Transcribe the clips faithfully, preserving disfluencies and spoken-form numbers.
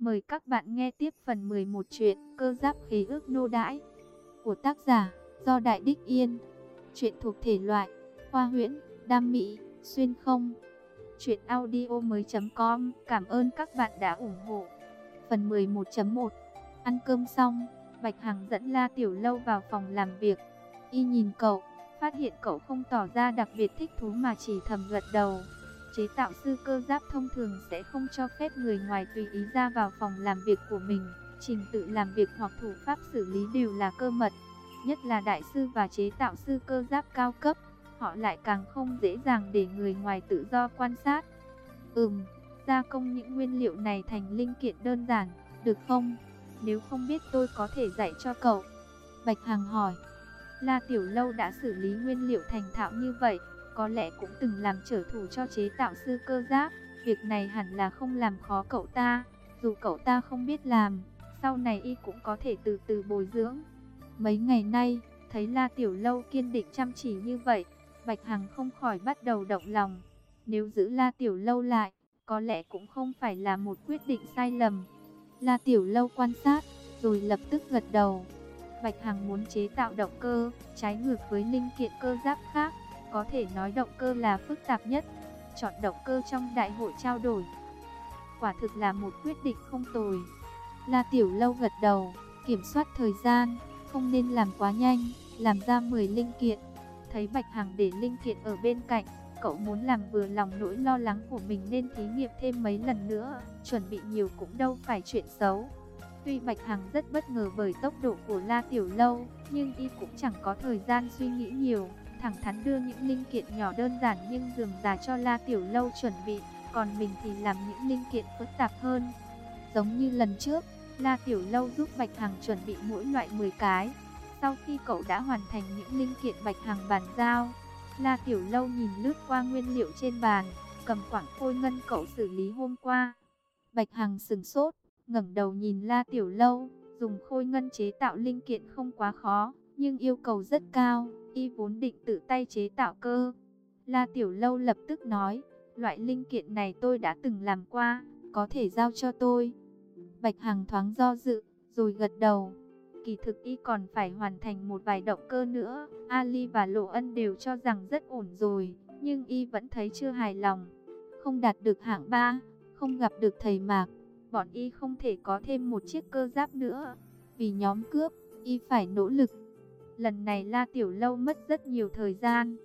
Mời các bạn nghe tiếp phần mười một truyện Cơ Giáp Khế Ước Nô Đãi của tác giả Do Đại Đích Yên. Truyện thuộc thể loại khoa huyễn, đam mỹ, xuyên không. Truyện audio mới.com. Cảm ơn các bạn đã ủng hộ. Phần mười một chấm một. Ăn cơm xong, Bạch Hằng dẫn La Tiểu Lâu vào phòng làm việc. Y nhìn cậu, phát hiện cậu không tỏ ra đặc biệt thích thú mà chỉ thầm gật đầu. Chế tạo sư cơ giáp thông thường sẽ không cho phép người ngoài tùy ý ra vào phòng làm việc của mình. Trình tự làm việc hoặc thủ pháp xử lý đều là cơ mật. Nhất là đại sư và chế tạo sư cơ giáp cao cấp, họ lại càng không dễ dàng để người ngoài tự do quan sát. Ừm, gia công những nguyên liệu này thành linh kiện đơn giản, được không? Nếu không biết tôi có thể dạy cho cậu. Bạch Hằng hỏi. La Tiểu Lâu đã xử lý nguyên liệu thành thạo như vậy, có lẽ cũng từng làm trở thủ cho chế tạo sư cơ giáp. Việc này hẳn là không làm khó cậu ta. Dù cậu ta không biết làm, sau này y cũng có thể từ từ bồi dưỡng. Mấy ngày nay, thấy La Tiểu Lâu kiên định chăm chỉ như vậy, Bạch Hằng không khỏi bắt đầu động lòng. Nếu giữ La Tiểu Lâu lại, có lẽ cũng không phải là một quyết định sai lầm. La Tiểu Lâu quan sát, rồi lập tức gật đầu. Bạch Hằng muốn chế tạo động cơ, trái ngược với linh kiện cơ giáp khác. Có thể nói động cơ là phức tạp nhất. Chọn động cơ trong đại hội trao đổi, quả thực là một quyết định không tồi. La Tiểu Lâu gật đầu, kiểm soát thời gian, không nên làm quá nhanh, làm ra mười linh kiện. Thấy Bạch Hằng để linh kiện ở bên cạnh, cậu muốn làm vừa lòng nỗi lo lắng của mình nên thí nghiệm thêm mấy lần nữa, chuẩn bị nhiều cũng đâu phải chuyện xấu. Tuy Bạch Hằng rất bất ngờ bởi tốc độ của La Tiểu Lâu, nhưng y cũng chẳng có thời gian suy nghĩ nhiều, thẳng thắn đưa những linh kiện nhỏ đơn giản nhưng rườm rà cho La Tiểu Lâu chuẩn bị, còn mình thì làm những linh kiện phức tạp hơn. Giống như lần trước, La Tiểu Lâu giúp Bạch Hằng chuẩn bị mỗi loại mười cái. Sau khi cậu đã hoàn thành những linh kiện Bạch Hằng bàn giao, La Tiểu Lâu nhìn lướt qua nguyên liệu trên bàn, cầm quặng phôi ngân cậu xử lý hôm qua. Bạch Hằng sửng sốt, ngẩng đầu nhìn La Tiểu Lâu, dùng khôi ngân chế tạo linh kiện không quá khó, nhưng yêu cầu rất cao, y vốn định tự tay chế tạo cơ. La Tiểu Lâu lập tức nói, loại linh kiện này tôi đã từng làm qua, có thể giao cho tôi. Bạch Hằng thoáng do dự, rồi gật đầu. Kỳ thực y còn phải hoàn thành một vài động cơ nữa, Ali và Lộ Ân đều cho rằng rất ổn rồi, nhưng y vẫn thấy chưa hài lòng. Không đạt được hạng ba, không gặp được thầy Mạc, bọn y không thể có thêm một chiếc cơ giáp nữa. Vì nhóm cướp, y phải nỗ lực. Lần này La Tiểu Lâu mất rất nhiều thời gian.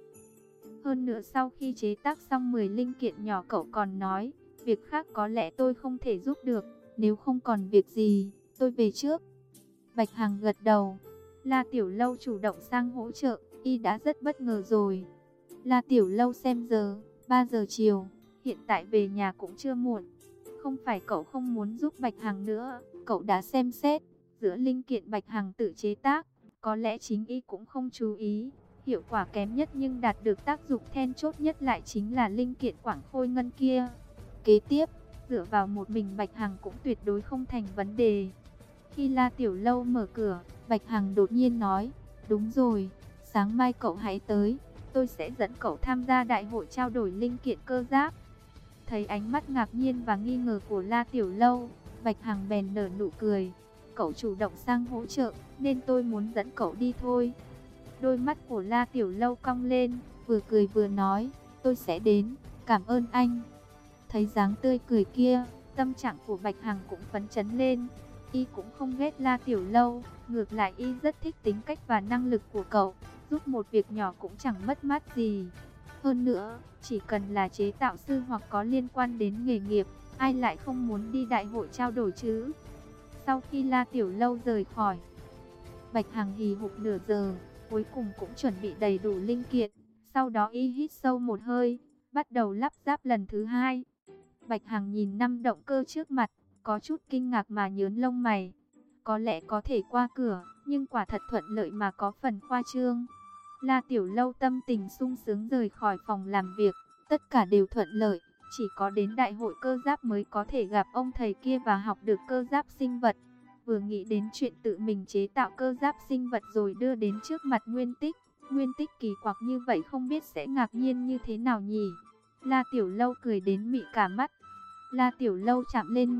Hơn nữa sau khi chế tác xong mười linh kiện nhỏ cậu còn nói, việc khác có lẽ tôi không thể giúp được, nếu không còn việc gì, tôi về trước. Bạch Hằng gật đầu. La Tiểu Lâu chủ động sang hỗ trợ, y đã rất bất ngờ rồi. La Tiểu Lâu xem giờ, ba giờ chiều, hiện tại về nhà cũng chưa muộn. Không phải cậu không muốn giúp Bạch Hằng nữa, cậu đã xem xét, giữa linh kiện Bạch Hằng tự chế tác, có lẽ chính y cũng không chú ý. Hiệu quả kém nhất nhưng đạt được tác dụng then chốt nhất lại chính là linh kiện quặng khôi ngân kia. Kế tiếp, dựa vào một mình Bạch Hằng cũng tuyệt đối không thành vấn đề. Khi La Tiểu Lâu mở cửa, Bạch Hằng đột nhiên nói, đúng rồi, sáng mai cậu hãy tới, tôi sẽ dẫn cậu tham gia đại hội trao đổi linh kiện cơ giáp. Thấy ánh mắt ngạc nhiên và nghi ngờ của La Tiểu Lâu, Bạch Hằng bèn nở nụ cười. Cậu chủ động sang hỗ trợ, nên tôi muốn dẫn cậu đi thôi. Đôi mắt của La Tiểu Lâu cong lên, vừa cười vừa nói, tôi sẽ đến, cảm ơn anh. Thấy dáng tươi cười kia, tâm trạng của Bạch Hằng cũng phấn chấn lên. Y cũng không ghét La Tiểu Lâu, ngược lại y rất thích tính cách và năng lực của cậu, giúp một việc nhỏ cũng chẳng mất mát gì. Hơn nữa, chỉ cần là chế tạo sư hoặc có liên quan đến nghề nghiệp, ai lại không muốn đi đại hội trao đổi chứ. Sau khi La Tiểu Lâu rời khỏi, Bạch Hằng hì hục nửa giờ, cuối cùng cũng chuẩn bị đầy đủ linh kiện. Sau đó y hít sâu một hơi, bắt đầu lắp ráp lần thứ hai. Bạch Hằng nhìn năm động cơ trước mặt, có chút kinh ngạc mà nhớn lông mày. Có lẽ có thể qua cửa, nhưng quả thật thuận lợi mà có phần khoa trương. La Tiểu Lâu tâm tình sung sướng rời khỏi phòng làm việc, tất cả đều thuận lợi. Chỉ có đến đại hội cơ giáp mới có thể gặp ông thầy kia và học được cơ giáp sinh vật. Vừa nghĩ đến chuyện tự mình chế tạo cơ giáp sinh vật rồi đưa đến trước mặt Nguyên Tích. Nguyên Tích kỳ quặc như vậy không biết sẽ ngạc nhiên như thế nào nhỉ. La Tiểu Lâu cười đến mị cả mắt. La Tiểu Lâu chạm lên ngực,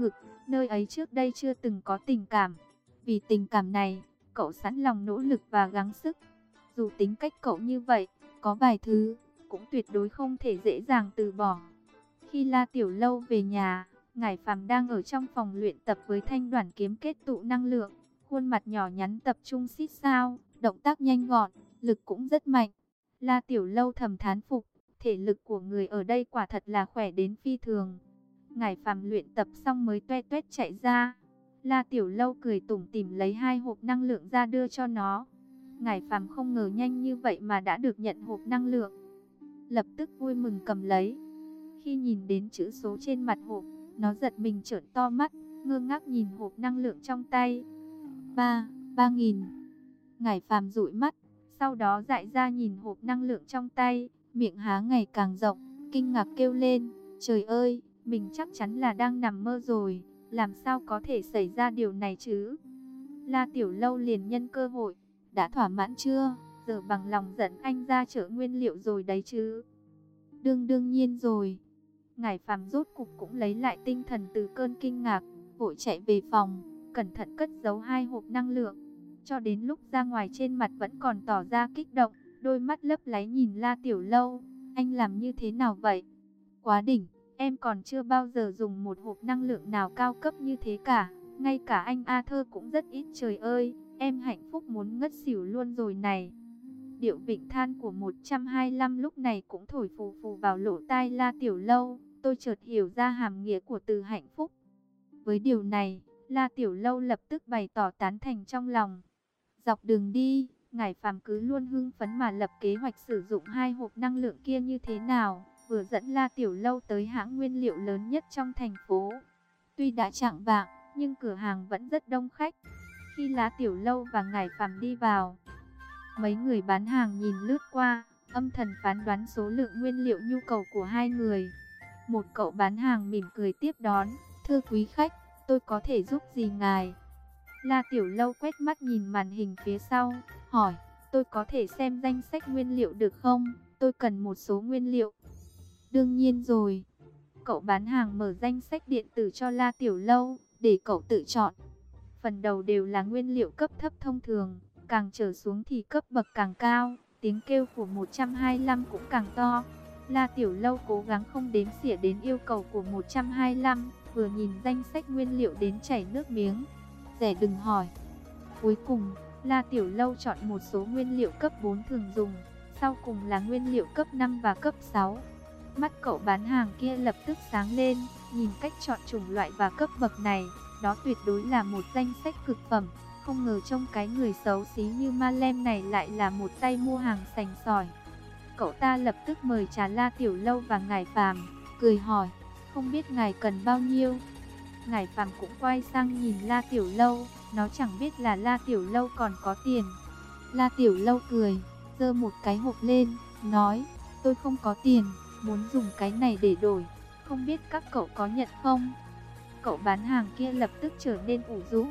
Nơi ấy trước đây chưa từng có tình cảm. Vì tình cảm này, cậu sẵn lòng nỗ lực và gắng sức. Dù tính cách cậu như vậy, có vài thứ cũng tuyệt đối không thể dễ dàng từ bỏ. Khi La Tiểu Lâu về nhà, Ngải Phàm đang ở trong phòng luyện tập với thanh đoản kiếm kết tụ năng lượng. Khuôn mặt nhỏ nhắn tập trung xít sao, động tác nhanh gọn, lực cũng rất mạnh. La Tiểu Lâu thầm thán phục, thể lực của người ở đây quả thật là khỏe đến phi thường. Ngải Phàm luyện tập xong mới toe toét chạy ra. La Tiểu Lâu cười tủm tỉm lấy hai hộp năng lượng ra đưa cho nó. Ngải Phàm không ngờ nhanh như vậy mà đã được nhận hộp năng lượng. Lập tức vui mừng cầm lấy. Khi nhìn đến chữ số trên mặt hộp, nó giật mình trợn to mắt, ngơ ngác nhìn hộp năng lượng trong tay. Ba, ba nghìn. Ngải Phàm dụi mắt, sau đó dại ra nhìn hộp năng lượng trong tay, miệng há ngày càng rộng, kinh ngạc kêu lên, trời ơi, mình chắc chắn là đang nằm mơ rồi, làm sao có thể xảy ra điều này chứ? La Tiểu Lâu liền nhân cơ hội, đã thỏa mãn chưa, giờ bằng lòng dẫn anh ra chợ nguyên liệu rồi đấy chứ? Đương đương nhiên rồi. Ngải Phàm rốt cục cũng lấy lại tinh thần từ cơn kinh ngạc, vội chạy về phòng, cẩn thận cất giấu hai hộp năng lượng. Cho đến lúc ra ngoài trên mặt vẫn còn tỏ ra kích động, đôi mắt lấp láy nhìn La Tiểu Lâu. Anh làm như thế nào vậy? Quá đỉnh, em còn chưa bao giờ dùng một hộp năng lượng nào cao cấp như thế cả. Ngay cả anh Arthur cũng rất ít, trời ơi, em hạnh phúc muốn ngất xỉu luôn rồi này. Điệu vịnh than của một trăm hai mươi lăm lúc này cũng thổi phù phù vào lỗ tai La Tiểu Lâu. Tôi chợt hiểu ra hàm nghĩa của từ hạnh phúc. Với điều này, La Tiểu Lâu lập tức bày tỏ tán thành trong lòng. Dọc đường đi, Ngải Phàm cứ luôn hưng phấn mà lập kế hoạch sử dụng hai hộp năng lượng kia như thế nào, vừa dẫn La Tiểu Lâu tới hãng nguyên liệu lớn nhất trong thành phố. Tuy đã chạng vạng, nhưng cửa hàng vẫn rất đông khách. Khi La Tiểu Lâu và Ngải Phàm đi vào, mấy người bán hàng nhìn lướt qua, âm thầm phán đoán số lượng nguyên liệu nhu cầu của hai người. Một cậu bán hàng mỉm cười tiếp đón, thưa quý khách, tôi có thể giúp gì ngài? La Tiểu Lâu quét mắt nhìn màn hình phía sau, hỏi, tôi có thể xem danh sách nguyên liệu được không? Tôi cần một số nguyên liệu. Đương nhiên rồi. Cậu bán hàng mở danh sách điện tử cho La Tiểu Lâu, để cậu tự chọn. Phần đầu đều là nguyên liệu cấp thấp thông thường, càng trở xuống thì cấp bậc càng cao, tiếng kêu của một trăm hai mươi lăm cũng càng to. La Tiểu Lâu cố gắng không đếm xỉa đến yêu cầu của một trăm hai mươi lăm, vừa nhìn danh sách nguyên liệu đến chảy nước miếng. Rẻ đừng hỏi. Cuối cùng, La Tiểu Lâu chọn một số nguyên liệu cấp bốn thường dùng, sau cùng là nguyên liệu cấp năm và cấp sáu. Mắt cậu bán hàng kia lập tức sáng lên, nhìn cách chọn chủng loại và cấp bậc này, đó tuyệt đối là một danh sách cực phẩm. Không ngờ trông cái người xấu xí như Ma Lem này lại là một tay mua hàng sành sỏi. Cậu ta lập tức mời trà La Tiểu Lâu và Ngải Phàm, cười hỏi, không biết ngài cần bao nhiêu? Ngải Phàm cũng quay sang nhìn La Tiểu Lâu, nó chẳng biết là La Tiểu Lâu còn có tiền. La Tiểu Lâu cười, giơ một cái hộp lên, nói, tôi không có tiền, muốn dùng cái này để đổi, không biết các cậu có nhận không? Cậu bán hàng kia lập tức trở nên ủ rũ.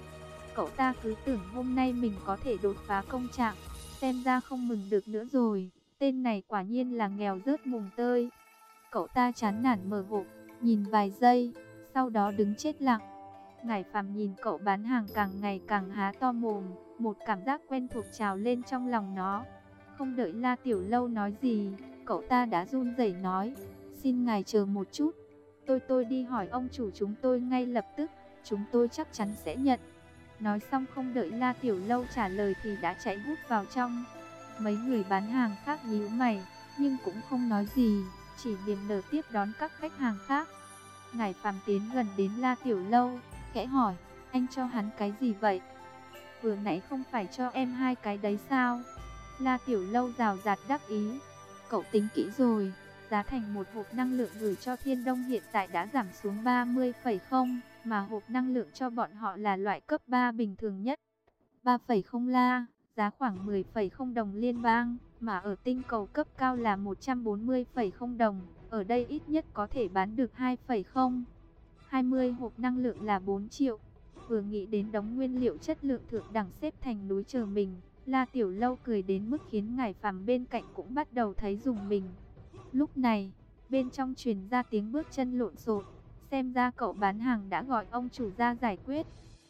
Cậu ta cứ tưởng hôm nay mình có thể đột phá công trạng, xem ra không mừng được nữa rồi. Tên này quả nhiên là nghèo rớt mùng tơi. Cậu ta chán nản mở hộp, nhìn vài giây, sau đó đứng chết lặng. Ngải Phàm nhìn cậu bán hàng càng ngày càng há to mồm, một cảm giác quen thuộc trào lên trong lòng nó. Không đợi La Tiểu Lâu nói gì, cậu ta đã run rẩy nói, xin ngài chờ một chút, tôi tôi đi hỏi ông chủ chúng tôi ngay lập tức, chúng tôi chắc chắn sẽ nhận. Nói xong không đợi La Tiểu Lâu trả lời thì đã chạy hút vào trong. Mấy người bán hàng khác nhíu mày, nhưng cũng không nói gì, chỉ niềm nở tiếp đón các khách hàng khác. Ngải Phàm tiến gần đến La Tiểu Lâu, khẽ hỏi, anh cho hắn cái gì vậy? Vừa nãy không phải cho em hai cái đấy sao? La Tiểu Lâu rào rạt đắc ý, cậu tính kỹ rồi, giá thành một hộp năng lượng gửi cho Thiên Đông hiện tại đã giảm xuống ba mươi phẩy không, mà hộp năng lượng cho bọn họ là loại cấp ba bình thường nhất. ba phẩy không la, giá khoảng mười phẩy không đồng liên bang, mà ở tinh cầu cấp cao là một trăm bốn mươi phẩy không đồng, ở đây ít nhất có thể bán được hai phẩy không. hai mươi hộp năng lượng là bốn triệu. Vừa nghĩ đến đống nguyên liệu chất lượng thượng đẳng xếp thành núi chờ mình, La Tiểu Lâu cười đến mức khiến Ngải Phàm bên cạnh cũng bắt đầu thấy rùng mình. Lúc này, bên trong truyền ra tiếng bước chân lộn xộn, xem ra cậu bán hàng đã gọi ông chủ ra giải quyết.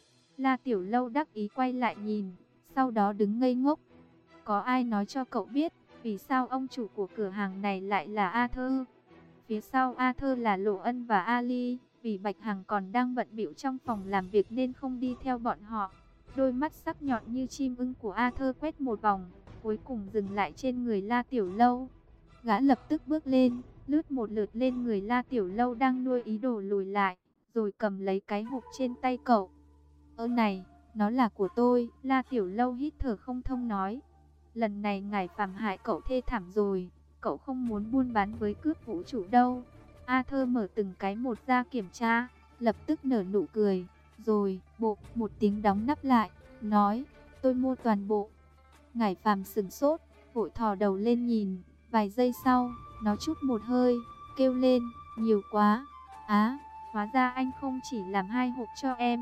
La Tiểu Lâu đắc ý quay lại nhìn, sau đó đứng ngây ngốc. Có ai nói cho cậu biết, vì sao ông chủ của cửa hàng này lại là Arthur? Phía sau Arthur là Lộ Ân và Ali, vì Bạch Hằng còn đang bận bịu trong phòng làm việc nên không đi theo bọn họ. Đôi mắt sắc nhọn như chim ưng của Arthur quét một vòng, cuối cùng dừng lại trên người La Tiểu Lâu. Gã lập tức bước lên, lướt một lượt lên người La Tiểu Lâu đang nuôi ý đồ lùi lại, rồi cầm lấy cái hộp trên tay cậu. Ơ này, nó là của tôi. La Tiểu Lâu hít thở không thông nói. Lần này ngài phàm hại cậu thê thảm rồi, cậu không muốn buôn bán với cướp vũ trụ đâu. Arthur mở từng cái một ra kiểm tra, lập tức nở nụ cười, rồi bộ một tiếng đóng nắp lại, nói, tôi mua toàn bộ. Ngải Phàm sừng sốt, vội thò đầu lên nhìn, vài giây sau, nó trút một hơi, kêu lên, nhiều quá. Á, hóa ra anh không chỉ làm hai hộp cho em.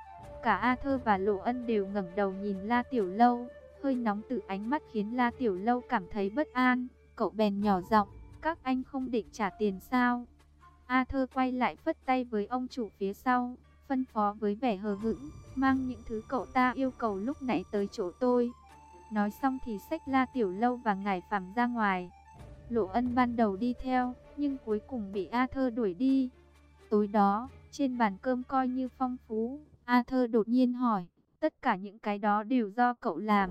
Cả Arthur và Lộ Ân đều ngẩng đầu nhìn La Tiểu Lâu, hơi nóng từ ánh mắt khiến La Tiểu Lâu cảm thấy bất an. Cậu bèn nhỏ giọng, các anh không định trả tiền sao? Arthur quay lại phất tay với ông chủ phía sau, phân phó với vẻ hờ hững, mang những thứ cậu ta yêu cầu lúc nãy tới chỗ tôi. Nói xong thì xách La Tiểu Lâu và Ngải Phàm ra ngoài. Lộ Ân ban đầu đi theo, nhưng cuối cùng bị Arthur đuổi đi. Tối đó, trên bàn cơm coi như phong phú, Arthur đột nhiên hỏi, tất cả những cái đó đều do cậu làm?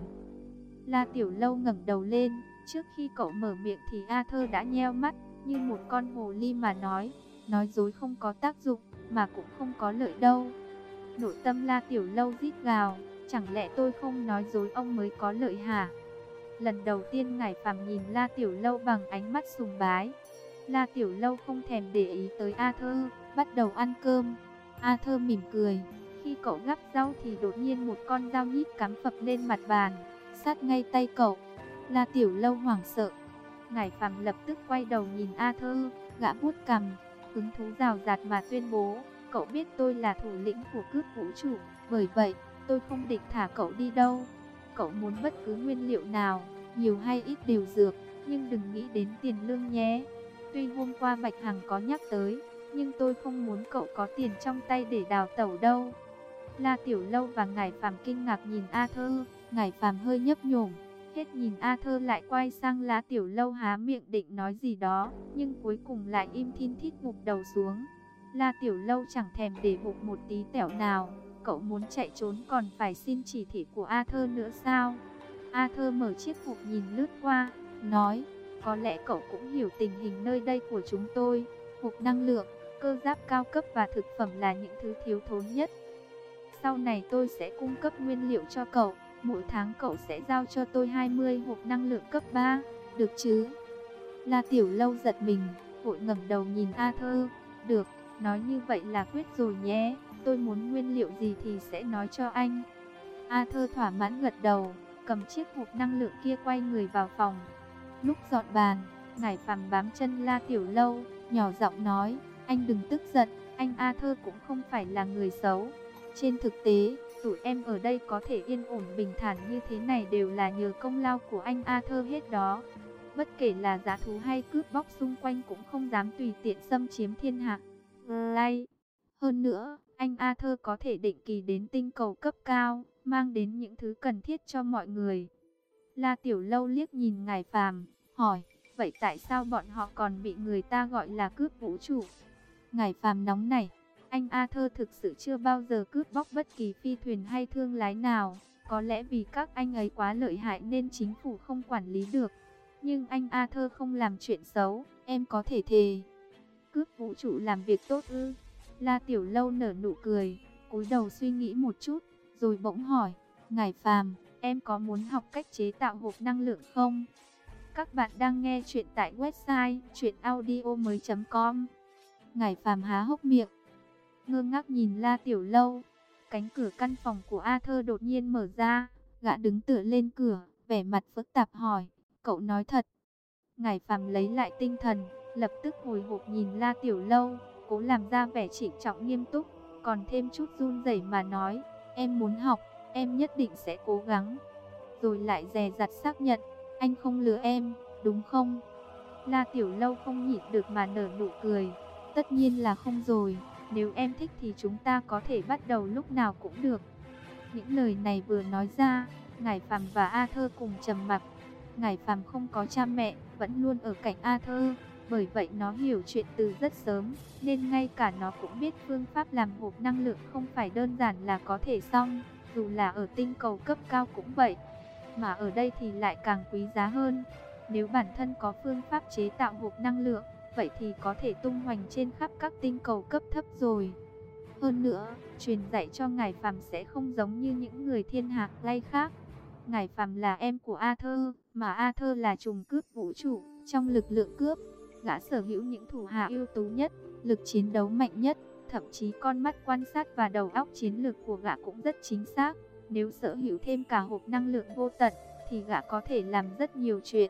La Tiểu Lâu ngẩng đầu lên, trước khi cậu mở miệng thì Arthur đã nheo mắt, như một con hồ ly mà nói, nói dối không có tác dụng, mà cũng không có lợi đâu. Nội tâm La Tiểu Lâu rít gào, chẳng lẽ tôi không nói dối ông mới có lợi hả? Lần đầu tiên Ngải Phàm nhìn La Tiểu Lâu bằng ánh mắt sùng bái. La Tiểu Lâu không thèm để ý tới Arthur, bắt đầu ăn cơm. Arthur mỉm cười, khi cậu gắp rau thì đột nhiên một con dao nhíp cắm phập lên mặt bàn, sát ngay tay cậu. La Tiểu Lâu hoảng sợ. Ngải Phàm lập tức quay đầu nhìn Arthur, gã vuốt cằm, hứng thú rào rạt mà tuyên bố, cậu biết tôi là thủ lĩnh của cướp vũ trụ, bởi vậy tôi không định thả cậu đi đâu. Cậu muốn bất cứ nguyên liệu nào, nhiều hay ít đều dược, nhưng đừng nghĩ đến tiền lương nhé. Tuy hôm qua Bạch Hằng có nhắc tới, nhưng tôi không muốn cậu có tiền trong tay để đào tẩu đâu. La Tiểu Lâu và Ngải Phàm kinh ngạc nhìn Arthur, Ngải Phàm hơi nhấp nhổm, hết nhìn Arthur lại quay sang La Tiểu Lâu há miệng định nói gì đó, nhưng cuối cùng lại im thin thít gục đầu xuống. La Tiểu Lâu chẳng thèm để bụng một tí tẹo nào, cậu muốn chạy trốn còn phải xin chỉ thị của Arthur nữa sao? Arthur mở chiếc hộp nhìn lướt qua, nói, có lẽ cậu cũng hiểu tình hình nơi đây của chúng tôi. Hộp năng lượng, cơ giáp cao cấp và thực phẩm là những thứ thiếu thốn nhất. Sau này tôi sẽ cung cấp nguyên liệu cho cậu, mỗi tháng cậu sẽ giao cho tôi hai mươi hộp năng lượng cấp ba, được chứ? La Tiểu Lâu giật mình, vội ngẩng đầu nhìn Arthur, được, nói như vậy là quyết rồi nhé, tôi muốn nguyên liệu gì thì sẽ nói cho anh. Arthur thỏa mãn gật đầu, cầm chiếc hộp năng lượng kia quay người vào phòng. Lúc dọn bàn, Ngải Phàm bám chân La Tiểu Lâu, nhỏ giọng nói, anh đừng tức giận, anh Arthur cũng không phải là người xấu. Trên thực tế, tụi em ở đây có thể yên ổn bình thản như thế này đều là nhờ công lao của anh Arthur hết đó. Bất kể là dã thú hay cướp bóc xung quanh cũng không dám tùy tiện xâm chiếm thiên hạ. Lay. Hơn nữa, anh Arthur có thể định kỳ đến tinh cầu cấp cao, mang đến những thứ cần thiết cho mọi người. La Tiểu Lâu liếc nhìn Ngải Phàm, hỏi, vậy tại sao bọn họ còn bị người ta gọi là cướp vũ trụ? Ngải Phàm nóng nảy, anh Arthur thực sự chưa bao giờ cướp bóc bất kỳ phi thuyền hay thương lái nào. Có lẽ vì các anh ấy quá lợi hại nên chính phủ không quản lý được. Nhưng anh Arthur không làm chuyện xấu, em có thể thề. Cướp vũ trụ làm việc tốt ư? La Tiểu Lâu nở nụ cười, cúi đầu suy nghĩ một chút, rồi bỗng hỏi, Ngải Phàm, em có muốn học cách chế tạo hộp năng lượng không? Các bạn đang nghe chuyện tại website truyện audio mới chấm com. Ngải Phàm há hốc miệng, ngơ ngác nhìn La Tiểu Lâu. Cánh cửa căn phòng của Arthur đột nhiên mở ra, gã đứng tựa lên cửa, vẻ mặt phức tạp hỏi, cậu nói thật? Ngải Phàm lấy lại tinh thần, lập tức hồi hộp nhìn La Tiểu Lâu, cố làm ra vẻ trịnh trọng nghiêm túc, còn thêm chút run rẩy mà nói, em muốn học, em nhất định sẽ cố gắng. Rồi lại dè dặt xác nhận, anh không lừa em, đúng không? La Tiểu Lâu không nhịn được mà nở nụ cười, tất nhiên là không rồi, Nếu em thích thì chúng ta có thể bắt đầu lúc nào cũng được. Những lời này vừa nói ra, Ngải Phàm và Arthur cùng trầm mặc. Ngải Phàm không có cha mẹ, vẫn luôn ở cạnh Arthur, bởi vậy nó hiểu chuyện từ rất sớm, nên ngay cả nó cũng biết phương pháp làm hộp năng lượng không phải đơn giản là có thể xong, dù là ở tinh cầu cấp cao cũng vậy. Mà ở đây thì lại càng quý giá hơn. Nếu bản thân có phương pháp chế tạo hộp năng lượng, vậy thì có thể tung hoành trên khắp các tinh cầu cấp thấp rồi. Hơn nữa, truyền dạy cho Ngải Phàm sẽ không giống như những người thiên hạc lay khác. Ngải Phàm là em của Arthur, mà Arthur là trùm cướp vũ trụ. Trong lực lượng cướp, gã sở hữu những thủ hạ ưu tú nhất, lực chiến đấu mạnh nhất, thậm chí con mắt quan sát và đầu óc chiến lược của gã cũng rất chính xác. Nếu sở hữu thêm cả hộp năng lượng vô tận, thì gã có thể làm rất nhiều chuyện.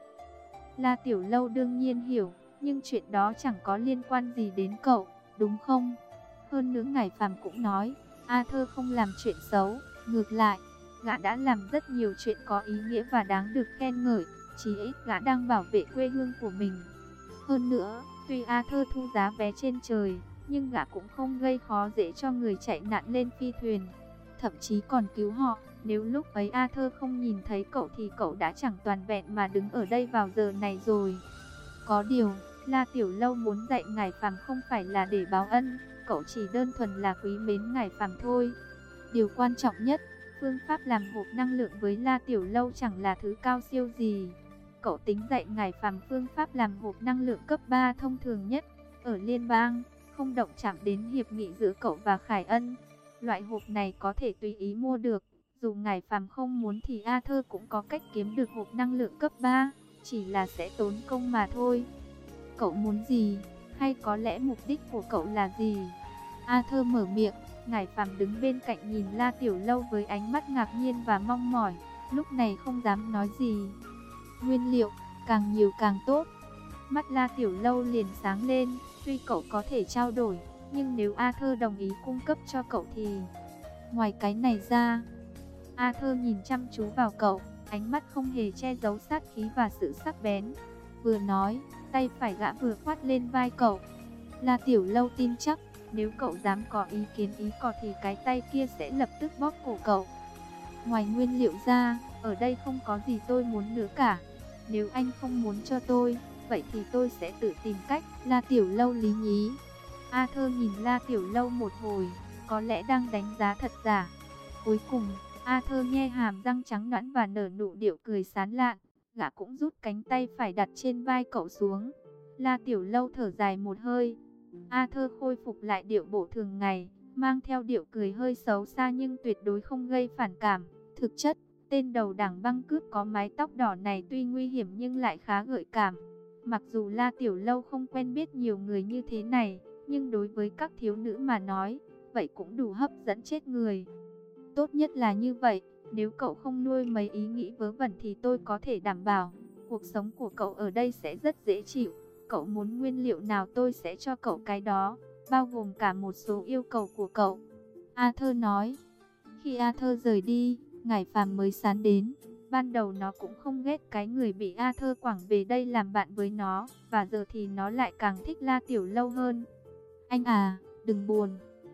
La Tiểu Lâu đương nhiên hiểu, nhưng chuyện đó chẳng có liên quan gì đến cậu, đúng không? Hơn nữa Ngải Phàm cũng nói, Arthur không làm chuyện xấu, ngược lại, gã đã làm rất nhiều chuyện có ý nghĩa và đáng được khen ngợi, chí ít gã đang bảo vệ quê hương của mình. Hơn nữa, tuy Arthur thu giá vé trên trời, nhưng gã cũng không gây khó dễ cho người chạy nạn lên phi thuyền, thậm chí còn cứu họ. Nếu lúc ấy Arthur không nhìn thấy cậu thì cậu đã chẳng toàn vẹn mà đứng ở đây vào giờ này rồi. Có điều, La Tiểu Lâu muốn dạy Ngải Phàm không phải là để báo ân, cậu chỉ đơn thuần là quý mến Ngải Phàm thôi. Điều quan trọng nhất, phương pháp làm hộp năng lượng với La Tiểu Lâu chẳng là thứ cao siêu gì. Cậu tính dạy Ngải Phàm phương pháp làm hộp năng lượng cấp ba thông thường nhất ở liên bang, không động chạm đến hiệp nghị giữa cậu và Khải Ân. Loại hộp này có thể tùy ý mua được, dù Ngải Phàm không muốn thì Arthur cũng có cách kiếm được hộp năng lượng cấp ba, chỉ là sẽ tốn công mà thôi. Cậu muốn gì? Hay có lẽ mục đích của cậu là gì? Arthur mở miệng. Ngải Phàm đứng bên cạnh nhìn La Tiểu Lâu với ánh mắt ngạc nhiên và mong mỏi, lúc này không dám nói gì. Nguyên liệu, càng nhiều càng tốt. Mắt La Tiểu Lâu liền sáng lên, tuy cậu có thể trao đổi, nhưng nếu Arthur đồng ý cung cấp cho cậu thì... Ngoài cái này ra, Arthur nhìn chăm chú vào cậu, ánh mắt không hề che giấu sát khí và sự sắc bén. Vừa nói, tay phải gã vừa khoát lên vai cậu. La Tiểu Lâu tin chắc, nếu cậu dám có ý kiến ý cò thì cái tay kia sẽ lập tức bóp cổ cậu. Ngoài nguyên liệu ra, ở đây không có gì tôi muốn nữa cả. Nếu anh không muốn cho tôi, vậy thì tôi sẽ tự tìm cách. La Tiểu Lâu lý nhí. Arthur nhìn La Tiểu Lâu một hồi, có lẽ đang đánh giá thật giả. Cuối cùng, Arthur nhe hàm răng trắng nõn và nở nụ điệu cười sán lạn. Gã cũng rút cánh tay phải đặt trên vai cậu xuống. La Tiểu Lâu thở dài một hơi. Arthur khôi phục lại điệu bộ thường ngày, mang theo điệu cười hơi xấu xa nhưng tuyệt đối không gây phản cảm. Thực chất, tên đầu đảng băng cướp có mái tóc đỏ này tuy nguy hiểm nhưng lại khá gợi cảm. Mặc dù La Tiểu Lâu không quen biết nhiều người như thế này, nhưng đối với các thiếu nữ mà nói, vậy cũng đủ hấp dẫn chết người. Tốt nhất là như vậy, nếu cậu không nuôi mấy ý nghĩ vớ vẩn thì tôi có thể đảm bảo, cuộc sống của cậu ở đây sẽ rất dễ chịu. Cậu muốn nguyên liệu nào tôi sẽ cho cậu cái đó, bao gồm cả một số yêu cầu của cậu. Arthur nói. Khi Arthur rời đi, Ngải Phàm mới sán đến. Ban đầu nó cũng không ghét cái người bị Arthur quẳng về đây làm bạn với nó, và giờ thì nó lại càng thích La Tiểu Lâu hơn. Anh à, đừng buồn.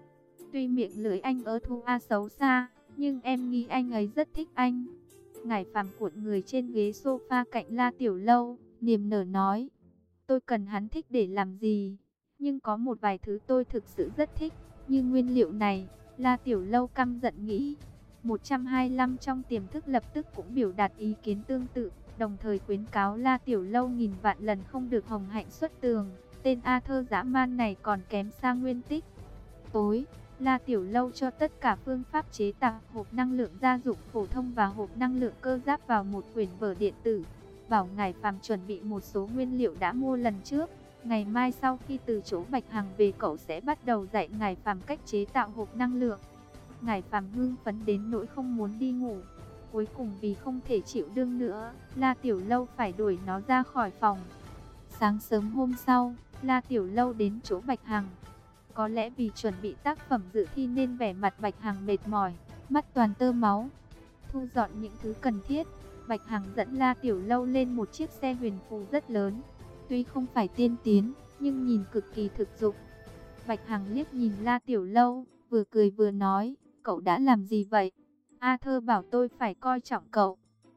Tuy miệng lưỡi anh ớ thu a xấu xa, nhưng em nghĩ anh ấy rất thích anh. Ngải Phàm cuộn người trên ghế sofa cạnh La Tiểu Lâu, niềm nở nói. Tôi cần hắn thích để làm gì? Nhưng có một vài thứ tôi thực sự rất thích, như nguyên liệu này. La Tiểu Lâu căm giận nghĩ. một trăm hai mươi lăm trong tiềm thức lập tức cũng biểu đạt ý kiến tương tự, đồng thời khuyến cáo La Tiểu Lâu nghìn vạn lần không được hồng hạnh xuất tường. Tên Arthur dã man này còn kém xa Nguyên Tích. Tối, La Tiểu Lâu cho tất cả phương pháp chế tạo hộp năng lượng gia dụng phổ thông và hộp năng lượng cơ giáp vào một quyển vở điện tử. Bảo Ngải Phàm chuẩn bị một số nguyên liệu đã mua lần trước. Ngày mai sau khi từ chỗ Bạch Hằng về, cậu sẽ bắt đầu dạy Ngải Phàm cách chế tạo hộp năng lượng. Ngải Phàm hưng phấn đến nỗi không muốn đi ngủ. Cuối cùng vì không thể chịu đựng nữa, La Tiểu Lâu phải đuổi nó ra khỏi phòng. Sáng sớm hôm sau, La Tiểu Lâu đến chỗ Bạch Hằng. Có lẽ vì chuẩn bị tác phẩm dự thi nên vẻ mặt Bạch Hằng mệt mỏi, mắt toàn tơ máu. Thu dọn những thứ cần thiết, Bạch Hằng dẫn La Tiểu Lâu lên một chiếc xe huyền phù rất lớn. Tuy không phải tiên tiến, nhưng nhìn cực kỳ thực dụng. Bạch Hằng liếc nhìn La Tiểu Lâu, vừa cười vừa nói, cậu đã làm gì vậy? Arthur bảo tôi phải coi trọng cậu.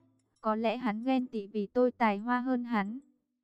Có lẽ hắn ghen tị vì tôi tài hoa hơn hắn.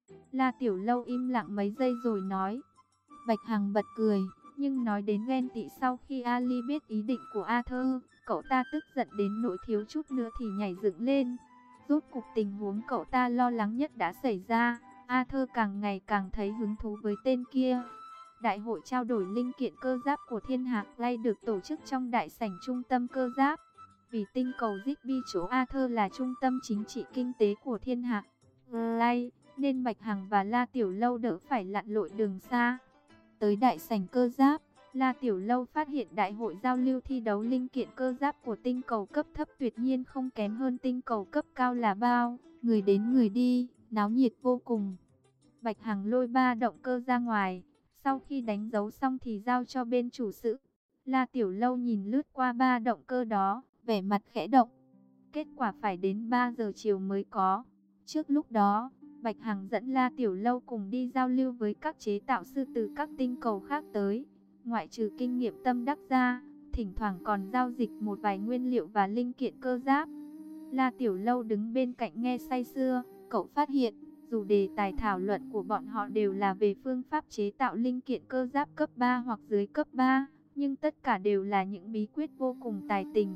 La Tiểu Lâu im lặng mấy giây rồi nói. Bạch Hằng bật cười, nhưng nói đến ghen tị sau khi Ali biết ý định của Arthur, cậu ta tức giận đến nỗi thiếu chút nữa thì nhảy dựng lên. Rốt cục tình huống cậu ta lo lắng nhất đã xảy ra, Arthur càng ngày càng thấy hứng thú với tên kia. Đại hội trao đổi linh kiện cơ giáp của Thiên Hạc Lay được tổ chức trong đại sảnh trung tâm cơ giáp. Vì tinh cầu Zigby chỗ Arthur là trung tâm chính trị kinh tế của Thiên Hạc Lay, nên Bạch Hằng và La Tiểu Lâu đỡ phải lặn lội đường xa. Tới đại sảnh cơ giáp, La Tiểu Lâu phát hiện đại hội giao lưu thi đấu linh kiện cơ giáp của tinh cầu cấp thấp tuyệt nhiên không kém hơn tinh cầu cấp cao là bao. Người đến người đi, náo nhiệt vô cùng. Bạch Hằng lôi ba động cơ ra ngoài, sau khi đánh dấu xong thì giao cho bên chủ sự. La Tiểu Lâu nhìn lướt qua ba động cơ đó, vẻ mặt khẽ động. Kết quả phải đến ba giờ chiều mới có. Trước lúc đó, Bạch Hằng dẫn La Tiểu Lâu cùng đi giao lưu với các chế tạo sư từ các tinh cầu khác tới. Ngoại trừ kinh nghiệm tâm đắc ra, thỉnh thoảng còn giao dịch một vài nguyên liệu và linh kiện cơ giáp. La Tiểu Lâu đứng bên cạnh nghe say sưa, cậu phát hiện, dù đề tài thảo luận của bọn họ đều là về phương pháp chế tạo linh kiện cơ giáp cấp ba hoặc dưới cấp ba, nhưng tất cả đều là những bí quyết vô cùng tài tình.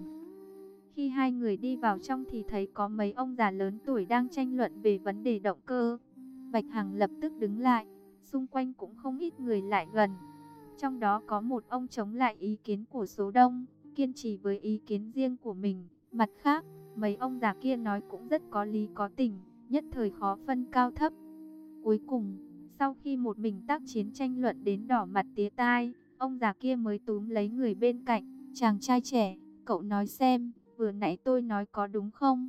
Khi hai người đi vào trong thì thấy có mấy ông già lớn tuổi đang tranh luận về vấn đề động cơ. Bạch Hằng lập tức đứng lại, xung quanh cũng không ít người lại gần. Trong đó có một ông chống lại ý kiến của số đông, kiên trì với ý kiến riêng của mình. Mặt khác, mấy ông già kia nói cũng rất có lý có tình, nhất thời khó phân cao thấp. Cuối cùng, sau khi một mình tác chiến tranh luận đến đỏ mặt tía tai, ông già kia mới túm lấy người bên cạnh. Chàng trai trẻ, cậu nói xem, vừa nãy tôi nói có đúng không?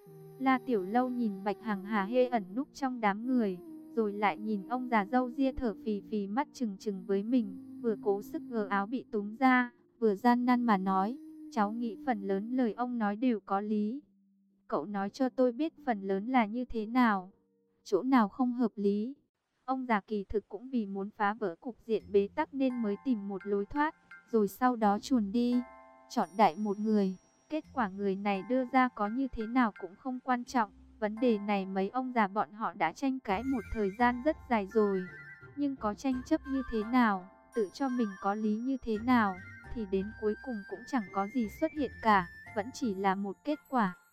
La Tiểu Lâu nhìn Bạch Hằng hả hê ẩn núp trong đám người, rồi lại nhìn ông già râu ria thở phì phì mắt trừng trừng với mình, vừa cố sức gỡ áo bị túm ra, vừa gian nan mà nói, cháu nghĩ phần lớn lời ông nói đều có lý. Cậu nói cho tôi biết phần lớn là như thế nào, chỗ nào không hợp lý. Ông già kỳ thực cũng vì muốn phá vỡ cục diện bế tắc nên mới tìm một lối thoát, rồi sau đó chuồn đi, chọn đại một người. Kết quả người này đưa ra có như thế nào cũng không quan trọng. Vấn đề này mấy ông già bọn họ đã tranh cãi một thời gian rất dài rồi. Nhưng có tranh chấp như thế nào, tự cho mình có lý như thế nào, thì đến cuối cùng cũng chẳng có gì xuất hiện cả, vẫn chỉ là một kết quả.